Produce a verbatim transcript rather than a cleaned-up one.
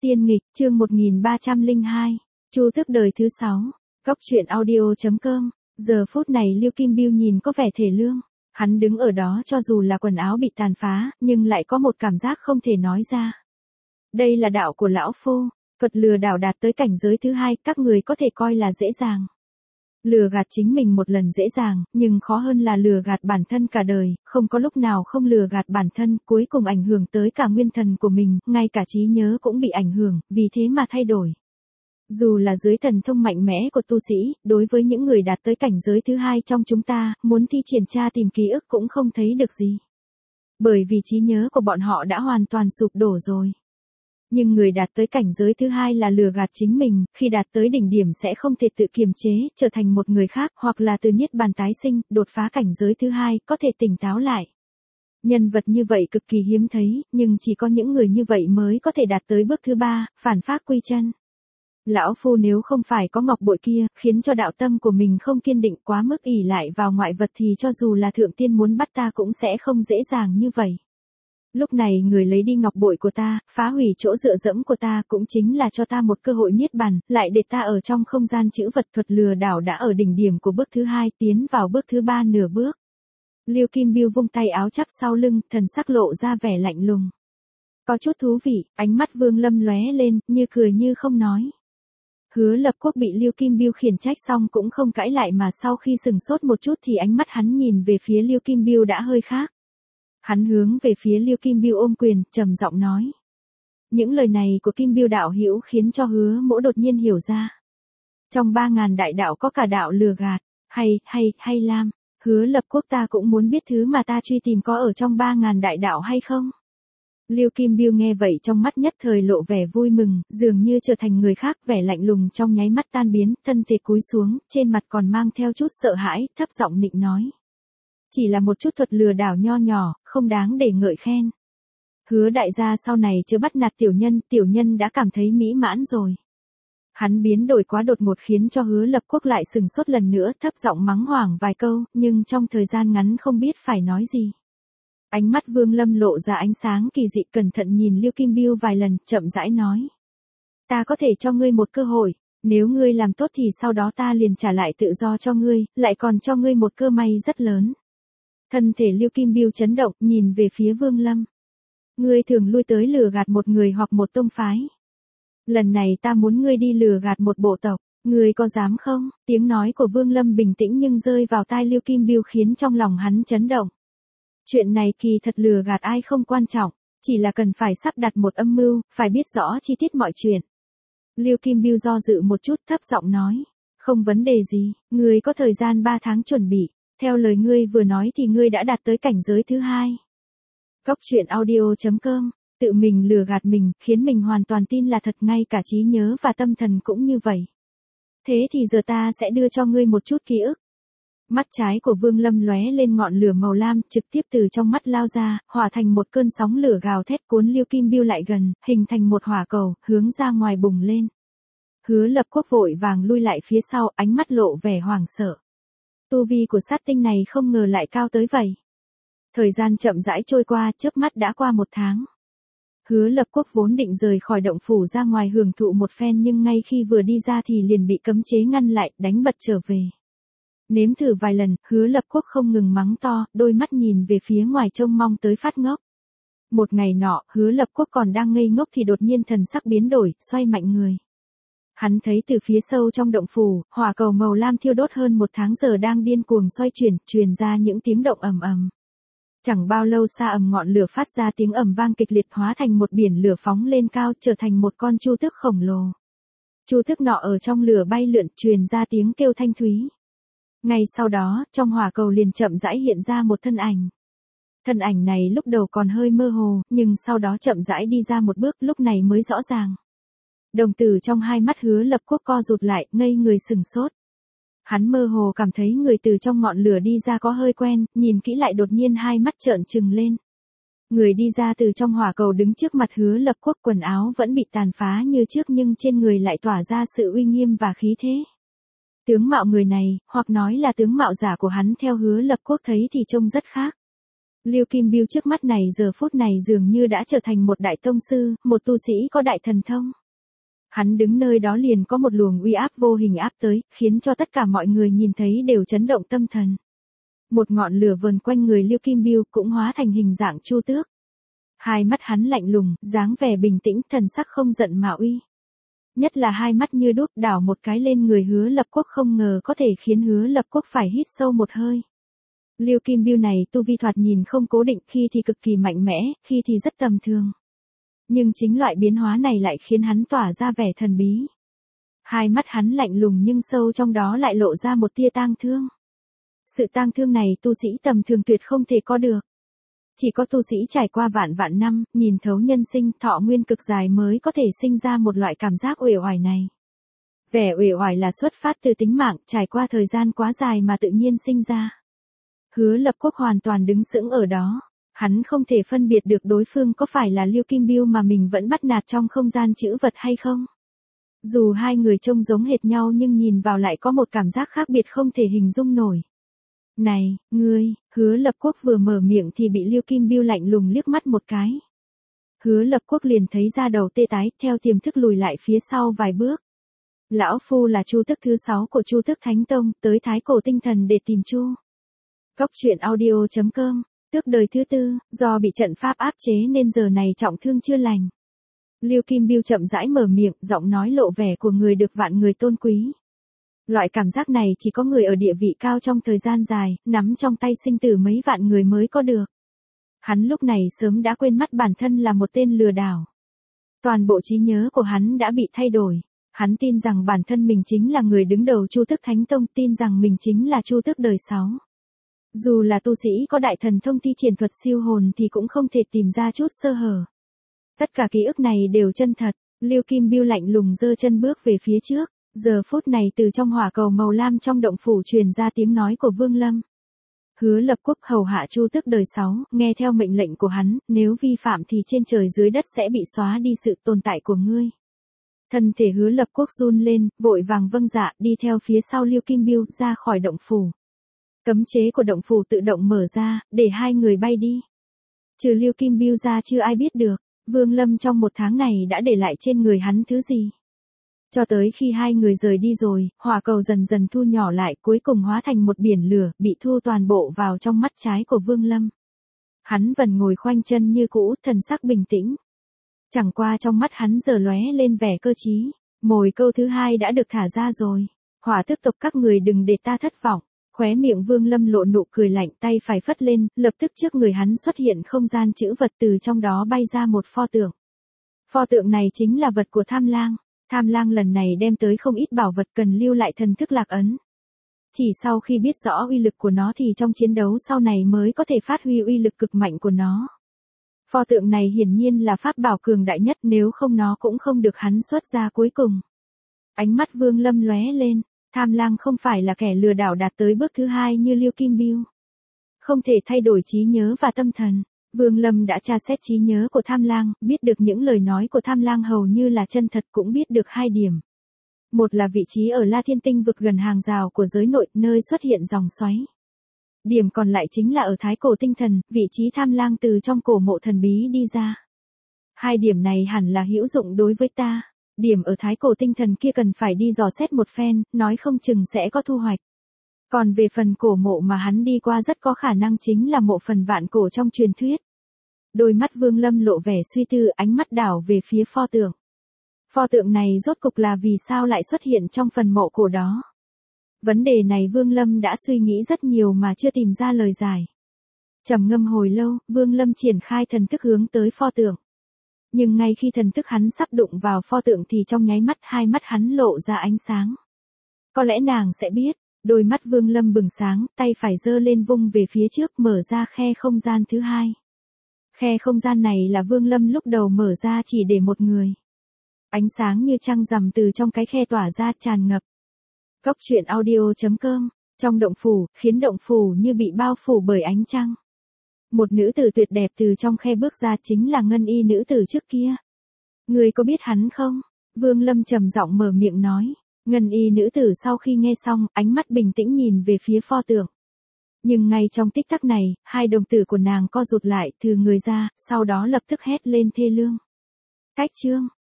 Tiên nghịch, chương một nghìn ba trăm lẻ hai, Chu Tước đời thứ sáu, Góc truyện audio.com. Giờ phút này Liêu Kim Biêu nhìn có vẻ thể lương. Hắn đứng ở đó cho dù là quần áo bị tàn phá, nhưng lại có một cảm giác không thể nói ra. Đây là đạo của lão phu, thuật lừa đảo đạt tới cảnh giới thứ hai, các người có thể coi là dễ dàng. Lừa gạt chính mình một lần dễ dàng, nhưng khó hơn là lừa gạt bản thân cả đời, không có lúc nào không lừa gạt bản thân, cuối cùng ảnh hưởng tới cả nguyên thần của mình, ngay cả trí nhớ cũng bị ảnh hưởng, vì thế mà thay đổi. Dù là dưới thần thông mạnh mẽ của tu sĩ, đối với những người đạt tới cảnh giới thứ hai trong chúng ta, muốn thi triển tra tìm ký ức cũng không thấy được gì. Bởi vì trí nhớ của bọn họ đã hoàn toàn sụp đổ rồi. Nhưng người đạt tới cảnh giới thứ hai là lừa gạt chính mình, khi đạt tới đỉnh điểm sẽ không thể tự kiềm chế, trở thành một người khác, hoặc là từ niết bàn tái sinh, đột phá cảnh giới thứ hai, có thể tỉnh táo lại. Nhân vật như vậy cực kỳ hiếm thấy, nhưng chỉ có những người như vậy mới có thể đạt tới bước thứ ba, phản pháp quy chân. Lão phu nếu không phải có ngọc bội kia, khiến cho đạo tâm của mình không kiên định quá mức ỷ lại vào ngoại vật thì cho dù là thượng tiên muốn bắt ta cũng sẽ không dễ dàng như vậy. Lúc này người lấy đi ngọc bội của ta, phá hủy chỗ dựa dẫm của ta cũng chính là cho ta một cơ hội niết bàn, lại để ta ở trong không gian chữ vật thuật lừa đảo đã ở đỉnh điểm của bước thứ hai, tiến vào bước thứ ba nửa bước. Liêu Kim Biêu vung tay áo chắp sau lưng, thần sắc lộ ra vẻ lạnh lùng. Có chút thú vị, ánh mắt Vương Lâm lóe lên, như cười như không nói. Hứa Lập Quốc bị Liêu Kim Biêu khiển trách xong cũng không cãi lại mà sau khi sừng sốt một chút thì ánh mắt hắn nhìn về phía Liêu Kim Biêu đã hơi khác. Hắn hướng về phía Liêu Kim Biêu ôm quyền, trầm giọng nói. Những lời này của Kim Biêu đạo hữu khiến cho Hứa Mỗ đột nhiên hiểu ra. Trong ba ngàn đại đạo có cả đạo lừa gạt, hay, hay, hay lam, Hứa Lập Quốc ta cũng muốn biết thứ mà ta truy tìm có ở trong ba ngàn đại đạo hay không. Liêu Kim Biêu nghe vậy trong mắt nhất thời lộ vẻ vui mừng, dường như trở thành người khác, vẻ lạnh lùng trong nháy mắt tan biến, thân thể cúi xuống, trên mặt còn mang theo chút sợ hãi, thấp giọng nịnh nói. Chỉ là một chút thuật lừa đảo nho nhỏ, không đáng để ngợi khen. Hứa đại gia sau này chưa bắt nạt tiểu nhân, tiểu nhân đã cảm thấy mỹ mãn rồi. Hắn biến đổi quá đột ngột khiến cho Hứa Lập Quốc lại sừng sốt lần nữa, thấp giọng mắng hoảng vài câu, nhưng trong thời gian ngắn không biết phải nói gì. Ánh mắt Vương Lâm lộ ra ánh sáng kỳ dị, cẩn thận nhìn Liêu Kim Biêu vài lần, chậm rãi nói. Ta có thể cho ngươi một cơ hội, nếu ngươi làm tốt thì sau đó ta liền trả lại tự do cho ngươi, lại còn cho ngươi một cơ may rất lớn. Thân thể Liêu Kim Biêu chấn động, nhìn về phía Vương Lâm. Ngươi thường lui tới lừa gạt một người hoặc một tông phái. Lần này ta muốn ngươi đi lừa gạt một bộ tộc, ngươi có dám không? Tiếng nói của Vương Lâm bình tĩnh nhưng rơi vào tai Liêu Kim Biêu khiến trong lòng hắn chấn động. Chuyện này kỳ thật lừa gạt ai không quan trọng, chỉ là cần phải sắp đặt một âm mưu, phải biết rõ chi tiết mọi chuyện. Liêu Kim Biêu do dự một chút, thấp giọng nói. Không vấn đề gì, ngươi có thời gian ba tháng chuẩn bị. Theo lời ngươi vừa nói thì ngươi đã đạt tới cảnh giới thứ hai. Góc truyện audio.com, tự mình lừa gạt mình, khiến mình hoàn toàn tin là thật, ngay cả trí nhớ và tâm thần cũng như vậy. Thế thì giờ ta sẽ đưa cho ngươi một chút ký ức. Mắt trái của Vương Lâm lóe lên ngọn lửa màu lam, trực tiếp từ trong mắt lao ra, hòa thành một cơn sóng lửa gào thét cuốn Liêu Kim Biêu lại gần, hình thành một hỏa cầu, hướng ra ngoài bùng lên. Hứa Lập Quốc vội vàng lui lại phía sau, ánh mắt lộ vẻ hoảng sợ. Tu vi của sát tinh này không ngờ lại cao tới vậy. Thời gian chậm rãi trôi qua, chớp mắt đã qua một tháng. Hứa Lập Quốc vốn định rời khỏi động phủ ra ngoài hưởng thụ một phen nhưng ngay khi vừa đi ra thì liền bị cấm chế ngăn lại, đánh bật trở về. Nếm thử vài lần, Hứa Lập Quốc không ngừng mắng to, đôi mắt nhìn về phía ngoài trông mong tới phát ngốc. Một ngày nọ, Hứa Lập Quốc còn đang ngây ngốc thì đột nhiên thần sắc biến đổi, xoay mạnh người. Hắn thấy từ phía sâu trong động phủ, hỏa cầu màu lam thiêu đốt hơn một tháng giờ đang điên cuồng xoay chuyển, truyền ra những tiếng động ầm ầm. Chẳng bao lâu xa ầm ngọn lửa phát ra tiếng ầm vang kịch liệt, hóa thành một biển lửa phóng lên cao, trở thành một con chu tước khổng lồ. Chu tước nọ ở trong lửa bay lượn, truyền ra tiếng kêu thanh thúy. Ngay sau đó, trong hỏa cầu liền chậm rãi hiện ra một thân ảnh. Thân ảnh này lúc đầu còn hơi mơ hồ, nhưng sau đó chậm rãi đi ra một bước, lúc này mới rõ ràng. Đồng tử trong hai mắt Hứa Lập Quốc co rụt lại, ngây người sừng sốt. Hắn mơ hồ cảm thấy người từ trong ngọn lửa đi ra có hơi quen, nhìn kỹ lại đột nhiên hai mắt trợn trừng lên. Người đi ra từ trong hỏa cầu đứng trước mặt Hứa Lập Quốc, quần áo vẫn bị tàn phá như trước nhưng trên người lại tỏa ra sự uy nghiêm và khí thế. Tướng mạo người này, hoặc nói là tướng mạo giả của hắn theo Hứa Lập Quốc thấy thì trông rất khác. Liêu Kim Biêu trước mắt này giờ phút này dường như đã trở thành một đại tông sư, một tu sĩ có đại thần thông. Hắn đứng nơi đó liền có một luồng uy áp vô hình áp tới, khiến cho tất cả mọi người nhìn thấy đều chấn động tâm thần. Một ngọn lửa vờn quanh người Liêu Kim Biêu cũng hóa thành hình dạng Chu Tước. Hai mắt hắn lạnh lùng, dáng vẻ bình tĩnh, thần sắc không giận mà uy. Nhất là hai mắt như đuốc đảo một cái lên người Hứa Lập Quốc, không ngờ có thể khiến Hứa Lập Quốc phải hít sâu một hơi. Liêu Kim Biêu này tu vi thoạt nhìn không cố định, khi thì cực kỳ mạnh mẽ, khi thì rất tầm thường. Nhưng chính loại biến hóa này lại khiến hắn tỏa ra vẻ thần bí. Hai mắt hắn lạnh lùng nhưng sâu trong đó lại lộ ra một tia tang thương. Sự tang thương này tu sĩ tầm thường tuyệt không thể có được. Chỉ có tu sĩ trải qua vạn vạn năm, nhìn thấu nhân sinh, thọ nguyên cực dài mới có thể sinh ra một loại cảm giác uể oải này. Vẻ uể oải là xuất phát từ tính mạng, trải qua thời gian quá dài mà tự nhiên sinh ra. Hứa Lập Quốc hoàn toàn đứng sững ở đó. Hắn không thể phân biệt được đối phương có phải là Liêu Kim Biêu mà mình vẫn bắt nạt trong không gian trữ vật hay không. Dù hai người trông giống hệt nhau nhưng nhìn vào lại có một cảm giác khác biệt không thể hình dung nổi. Này, ngươi, Hứa Lập Quốc vừa mở miệng thì bị Liêu Kim Biêu lạnh lùng liếc mắt một cái. Hứa Lập Quốc liền thấy da đầu tê tái, theo tiềm thức lùi lại phía sau vài bước. Lão phu là Chu Tước thứ sáu của Chu Tước Thánh Tông, tới Thái Cổ Tinh Thần để tìm Chu. Cốc truyện audio chấm com. Tước đời thứ tư, do bị trận pháp áp chế nên giờ này trọng thương chưa lành. Liêu Kim Biêu chậm rãi mở miệng, giọng nói lộ vẻ của người được vạn người tôn quý. Loại cảm giác này chỉ có người ở địa vị cao trong thời gian dài, nắm trong tay sinh tử mấy vạn người mới có được. Hắn lúc này sớm đã quên mất bản thân là một tên lừa đảo. Toàn bộ trí nhớ của hắn đã bị thay đổi. Hắn tin rằng bản thân mình chính là người đứng đầu Chu Tước Thánh Tông, tin rằng mình chính là Chu Tước đời sáu. Dù là tu sĩ có đại thần thông thi triển thuật siêu hồn thì cũng không thể tìm ra chút sơ hở. Tất cả ký ức này đều chân thật. Liêu Kim Biêu lạnh lùng giơ chân bước về phía trước. Giờ phút này từ trong hỏa cầu màu lam trong động phủ truyền ra tiếng nói của Vương Lâm. Hứa Lập Quốc hầu hạ Chu Tước đời sáu, nghe theo mệnh lệnh của hắn, nếu vi phạm thì trên trời dưới đất sẽ bị xóa đi sự tồn tại của ngươi. Thân thể Hứa Lập Quốc run lên, vội vàng vâng dạ, đi theo phía sau Liêu Kim Biêu ra khỏi động phủ. Cấm chế của động phủ tự động mở ra, để hai người bay đi. Trừ Liêu Kim Biêu ra chưa ai biết được, Vương Lâm trong một tháng này đã để lại trên người hắn thứ gì. Cho tới khi hai người rời đi rồi, hỏa cầu dần dần thu nhỏ lại, cuối cùng hóa thành một biển lửa, bị thu toàn bộ vào trong mắt trái của Vương Lâm. Hắn vẫn ngồi khoanh chân như cũ, thần sắc bình tĩnh. Chẳng qua trong mắt hắn giờ lóe lên vẻ cơ trí. Mồi câu thứ hai đã được thả ra rồi. Hỏa Tước tộc các người đừng để ta thất vọng. Khóe miệng Vương Lâm lộ nụ cười lạnh, tay phải phất lên, lập tức trước người hắn xuất hiện không gian trữ vật, từ trong đó bay ra một pho tượng. Pho tượng này chính là vật của Tham Lang. Tham Lang lần này đem tới không ít bảo vật cần lưu lại thần thức lạc ấn. Chỉ sau khi biết rõ uy lực của nó thì trong chiến đấu sau này mới có thể phát huy uy lực cực mạnh của nó. Pho tượng này hiển nhiên là pháp bảo cường đại nhất, nếu không nó cũng không được hắn xuất ra cuối cùng. Ánh mắt Vương Lâm lóe lên, Tham Lang không phải là kẻ lừa đảo đạt tới bước thứ hai như Liêu Kim Biêu. Không thể thay đổi trí nhớ và tâm thần. Vương Lâm đã tra xét trí nhớ của Tham Lang, biết được những lời nói của Tham Lang hầu như là chân thật, cũng biết được hai điểm. Một là vị trí ở La Thiên Tinh vực gần hàng rào của giới nội, nơi xuất hiện dòng xoáy. Điểm còn lại chính là ở Thái Cổ Tinh Thần, vị trí Tham Lang từ trong cổ mộ thần bí đi ra. Hai điểm này hẳn là hữu dụng đối với ta. Điểm ở Thái Cổ Tinh Thần kia cần phải đi dò xét một phen, nói không chừng sẽ có thu hoạch. Còn về phần cổ mộ mà hắn đi qua rất có khả năng chính là mộ phần vạn cổ trong truyền thuyết. Đôi mắt Vương Lâm lộ vẻ suy tư, ánh mắt đảo về phía pho tượng. Pho tượng này rốt cục là vì sao lại xuất hiện trong phần mộ cổ đó? Vấn đề này Vương Lâm đã suy nghĩ rất nhiều mà chưa tìm ra lời giải. Trầm ngâm hồi lâu, Vương Lâm triển khai thần thức hướng tới pho tượng. Nhưng ngay khi thần thức hắn sắp đụng vào pho tượng thì trong nháy mắt hai mắt hắn lộ ra ánh sáng. Có lẽ nàng sẽ biết. Đôi mắt Vương Lâm bừng sáng, tay phải giơ lên vung về phía trước, mở ra khe không gian thứ hai. Khe không gian này là Vương Lâm lúc đầu mở ra chỉ để một người. Ánh sáng như trăng rằm từ trong cái khe tỏa ra tràn ngập. Cốc truyện audio chấm com, trong động phủ, khiến động phủ như bị bao phủ bởi ánh trăng. Một nữ tử tuyệt đẹp từ trong khe bước ra, chính là Ngân Y nữ tử trước kia. Người có biết hắn không? Vương Lâm trầm giọng mở miệng nói. Ngân Y nữ tử sau khi nghe xong, ánh mắt bình tĩnh nhìn về phía pho tượng. Nhưng ngay trong tích tắc này, hai đồng tử của nàng co rụt lại, thừ người ra, sau đó lập tức hét lên thê lương. Cách chương.